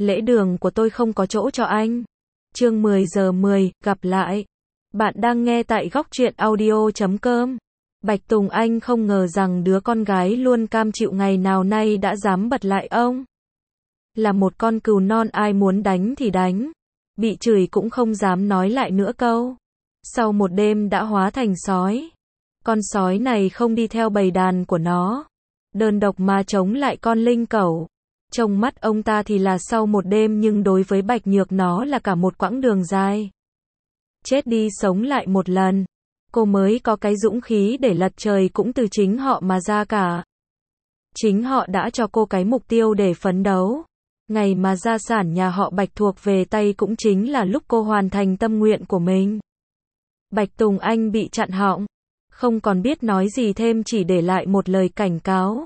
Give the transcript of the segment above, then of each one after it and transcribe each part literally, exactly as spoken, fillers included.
Lễ đường của tôi không có chỗ cho anh. Chương mười giờ mười, gặp lại. Bạn đang nghe tại góc truyện audio chấm com. Bạch Tùng Anh không ngờ rằng đứa con gái luôn cam chịu ngày nào nay đã dám bật lại ông. Là một con cừu non ai muốn đánh thì đánh. Bị chửi cũng không dám nói lại nữa câu. Sau một đêm đã hóa thành sói. Con sói này không đi theo bầy đàn của nó. Đơn độc mà chống lại con linh cẩu. Trong mắt ông ta thì là sau một đêm nhưng đối với Bạch Nhược nó là cả một quãng đường dài. Chết đi sống lại một lần. Cô mới có cái dũng khí để lật trời cũng từ chính họ mà ra cả. Chính họ đã cho cô cái mục tiêu để phấn đấu. Ngày mà gia sản nhà họ Bạch thuộc về tay cũng chính là lúc cô hoàn thành tâm nguyện của mình. Bạch Tùng Anh bị chặn họng. Không còn biết nói gì thêm chỉ để lại một lời cảnh cáo.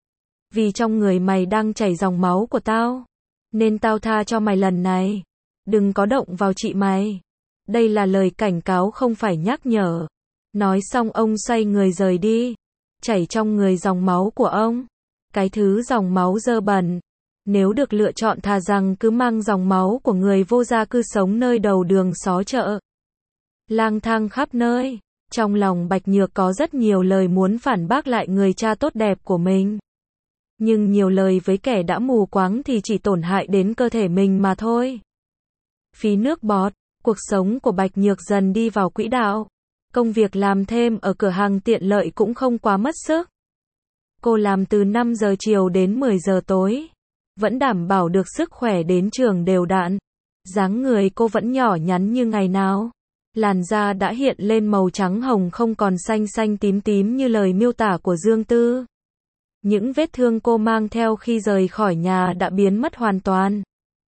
Vì trong người mày đang chảy dòng máu của tao. Nên tao tha cho mày lần này. Đừng có động vào chị mày. Đây là lời cảnh cáo không phải nhắc nhở. Nói xong ông xoay người rời đi. Chảy trong người dòng máu của ông. Cái thứ dòng máu dơ bẩn. Nếu được lựa chọn thà rằng cứ mang dòng máu của người vô gia cư sống nơi đầu đường xó chợ. Lang thang khắp nơi. Trong lòng Bạch Nhược có rất nhiều lời muốn phản bác lại người cha tốt đẹp của mình. Nhưng nhiều lời với kẻ đã mù quáng thì chỉ tổn hại đến cơ thể mình mà thôi. Phí nước bọt, cuộc sống của Bạch Nhược dần đi vào quỹ đạo. Công việc làm thêm ở cửa hàng tiện lợi cũng không quá mất sức. Cô làm từ năm giờ chiều đến mười giờ tối. Vẫn đảm bảo được sức khỏe đến trường đều đặn. Dáng người cô vẫn nhỏ nhắn như ngày nào. Làn da đã hiện lên màu trắng hồng không còn xanh xanh tím tím như lời miêu tả của Dương Tư. Những vết thương cô mang theo khi rời khỏi nhà đã biến mất hoàn toàn.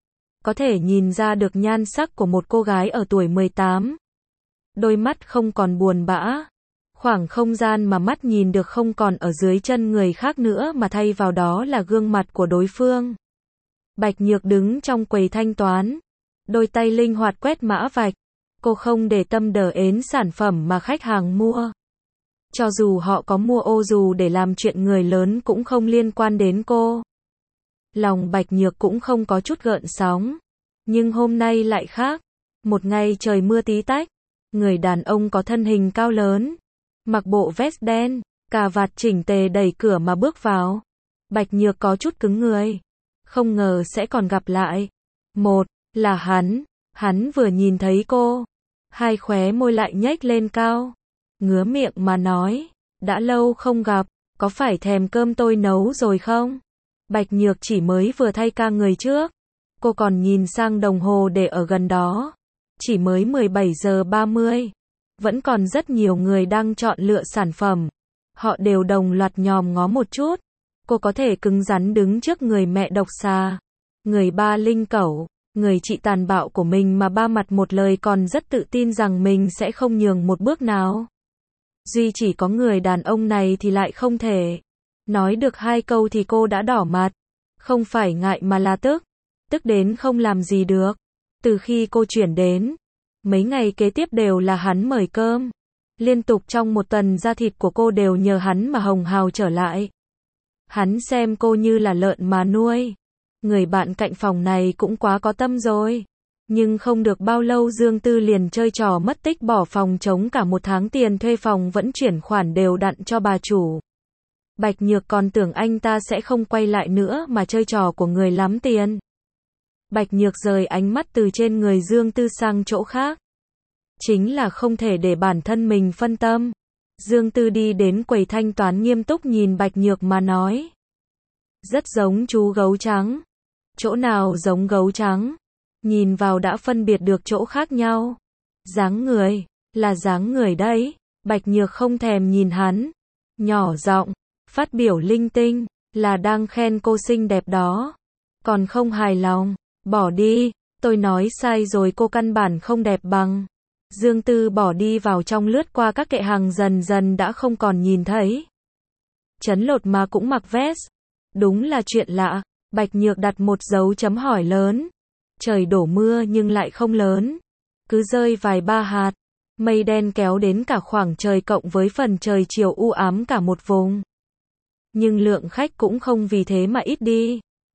Có thể nhìn ra được nhan sắc của một cô gái ở tuổi mười tám. Đôi mắt không còn buồn bã. Khoảng không gian mà mắt nhìn được không còn ở dưới chân người khác nữa mà thay vào đó là gương mặt của đối phương. Bạch Nhược đứng trong quầy thanh toán. Đôi tay linh hoạt quét mã vạch. Cô không để tâm đờ ến sản phẩm mà khách hàng mua. Cho dù họ có mua ô dù để làm chuyện người lớn cũng không liên quan đến cô. Lòng Bạch Nhược cũng không có chút gợn sóng. Nhưng hôm nay lại khác. Một ngày trời mưa tí tách. Người đàn ông có thân hình cao lớn. Mặc bộ vest đen, cà vạt chỉnh tề đẩy cửa mà bước vào. Bạch Nhược có chút cứng người. Không ngờ sẽ còn gặp lại. Một, là hắn. Hắn vừa nhìn thấy cô. Hai khóe môi lại nhếch lên cao. Ngứa miệng mà nói. Đã lâu không gặp. Có phải thèm cơm tôi nấu rồi không? Bạch Nhược chỉ mới vừa thay ca người trước. Cô còn nhìn sang đồng hồ để ở gần đó. Chỉ mới mười bảy giờ ba mươi. Vẫn còn rất nhiều người đang chọn lựa sản phẩm. Họ đều đồng loạt nhòm ngó một chút. Cô có thể cứng rắn đứng trước người mẹ độc xà. Người ba linh cẩu. Người chị tàn bạo của mình mà ba mặt một lời còn rất tự tin rằng mình sẽ không nhường một bước nào. Duy chỉ có người đàn ông này thì lại không thể. Nói được hai câu thì cô đã đỏ mặt. Không phải ngại mà là tức. Tức đến không làm gì được. Từ khi cô chuyển đến, mấy ngày kế tiếp đều là hắn mời cơm. Liên tục trong một tuần da thịt của cô đều nhờ hắn mà hồng hào trở lại. Hắn xem cô như là lợn mà nuôi. Người bạn cạnh phòng này cũng quá có tâm rồi. Nhưng không được bao lâu Dương Tư liền chơi trò mất tích bỏ phòng trống cả một tháng tiền thuê phòng vẫn chuyển khoản đều đặn cho bà chủ. Bạch Nhược còn tưởng anh ta sẽ không quay lại nữa mà chơi trò của người lắm tiền. Bạch Nhược rời ánh mắt từ trên người Dương Tư sang chỗ khác. Chính là không thể để bản thân mình phân tâm. Dương Tư đi đến quầy thanh toán nghiêm túc nhìn Bạch Nhược mà nói. Rất giống chú gấu trắng. Chỗ nào giống gấu trắng? Nhìn vào đã phân biệt được chỗ khác nhau. Dáng người, là dáng người đấy. Bạch Nhược không thèm nhìn hắn. Nhỏ giọng, phát biểu linh tinh, là đang khen cô xinh đẹp đó. Còn không hài lòng, bỏ đi, tôi nói sai rồi cô căn bản không đẹp bằng. Dương Tư bỏ đi vào trong lướt qua các kệ hàng dần dần đã không còn nhìn thấy. Trấn Lột mà cũng mặc vest. Đúng là chuyện lạ. Bạch Nhược đặt một dấu chấm hỏi lớn. Trời đổ mưa nhưng lại không lớn. Cứ rơi vài ba hạt. Mây đen kéo đến cả khoảng trời cộng với phần trời chiều u ám cả một vùng. Nhưng lượng khách cũng không vì thế mà ít đi.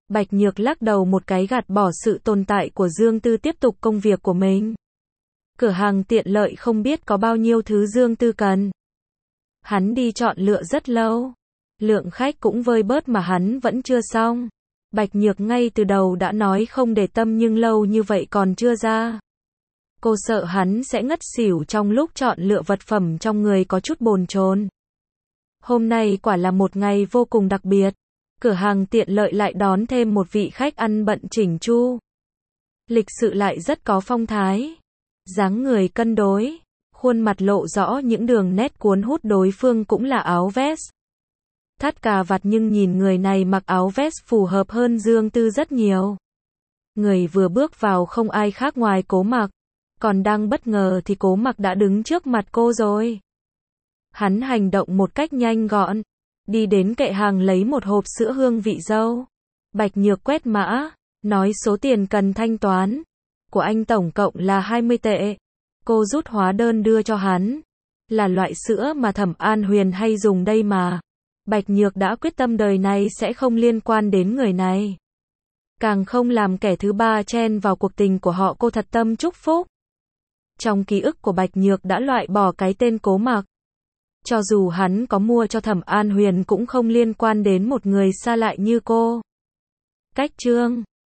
Bạch Nhược lắc đầu một cái gạt bỏ sự tồn tại của Dương Tư tiếp tục công việc của mình. Cửa hàng tiện lợi không biết có bao nhiêu thứ Dương Tư cần. Hắn đi chọn lựa rất lâu. Lượng khách cũng vơi bớt mà hắn vẫn chưa xong. Bạch Nhược ngay từ đầu đã nói không để tâm nhưng lâu như vậy còn chưa ra. Cô sợ hắn sẽ ngất xỉu trong lúc chọn lựa vật phẩm trong người có chút bồn chồn. Hôm nay quả là một ngày vô cùng đặc biệt. Cửa hàng tiện lợi lại đón thêm một vị khách ăn bận chỉnh chu. Lịch sự lại rất có phong thái. Dáng người cân đối. Khuôn mặt lộ rõ những đường nét cuốn hút, đối phương cũng là áo vest. Thắt cà vạt nhưng nhìn người này mặc áo vest phù hợp hơn Dương Tư rất nhiều. Người vừa bước vào không ai khác ngoài Cố Mặc. Còn đang bất ngờ thì Cố Mặc đã đứng trước mặt cô rồi. Hắn hành động một cách nhanh gọn. Đi đến kệ hàng lấy một hộp sữa hương vị dâu. Bạch Nhược quét mã. Nói số tiền cần thanh toán. Của anh tổng cộng là hai mươi tệ. Cô rút hóa đơn đưa cho hắn. Là loại sữa mà Thẩm An Huyền hay dùng đây mà. Bạch Nhược đã quyết tâm đời này sẽ không liên quan đến người này. Càng không làm kẻ thứ ba chen vào cuộc tình của họ. Cô thật tâm chúc phúc. Trong ký ức của Bạch Nhược đã loại bỏ cái tên Cố Mặc. Cho dù hắn có mua cho Thẩm An Huyền cũng không liên quan đến một người xa lạ như cô. Cách chương